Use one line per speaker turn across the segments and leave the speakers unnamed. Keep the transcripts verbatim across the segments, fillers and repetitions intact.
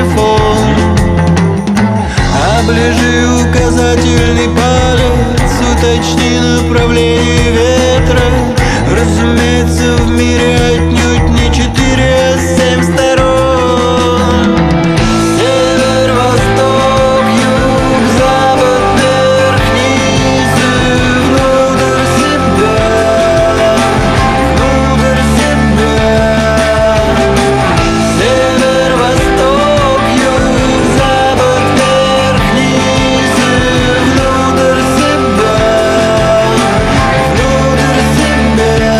телефон. Оближи указательный палец, уточни направление ветра. Разумеется, в мире отнюдь не четыре, а семь сторон. Север, восток, юг, запад, вверх, низ и внутрь себя, внутрь себя. Север, восток, юг, запад, вверх, низ и внутрь себя, внутрь себя.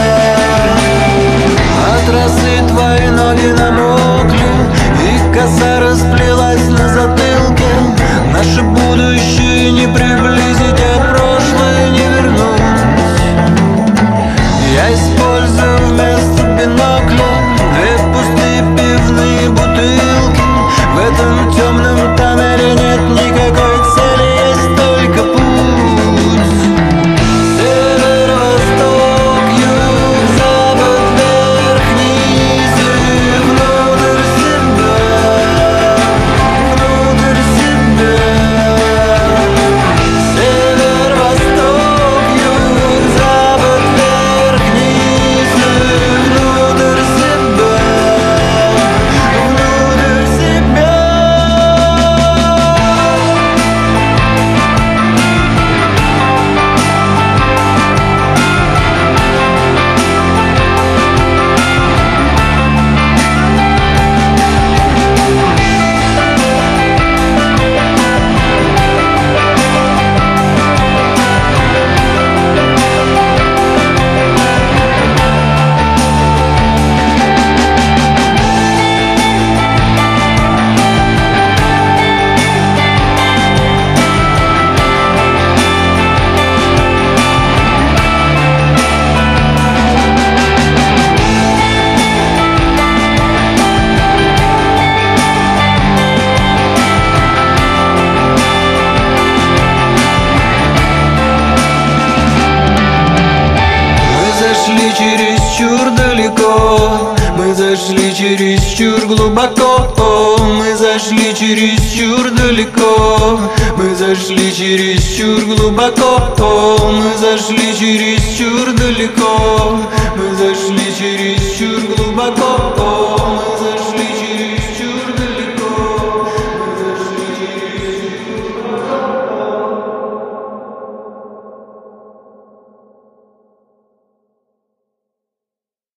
От росы твои ноги намокли, и коса расплелась на затылке. Наше будущее не приблизить, а прошлое не вернуть. Я использую вместо бинокля две пустые пивные бутылки. В этом темном тоннеле нет никакой цели, есть только путь. Север, восток, юг, запад, вверх, низ и внутрь себя, внутрь себя. Север, восток, юг, запад, вверх, низ и внутрь себя, внутрь себя. Чересчур далеко, мы зашли чересчур глубоко. Мы зашли чересчур далеко, мы зашли чересчур глубоко. Мы зашли чересчур далеко, мы зашли чересчур глубоко.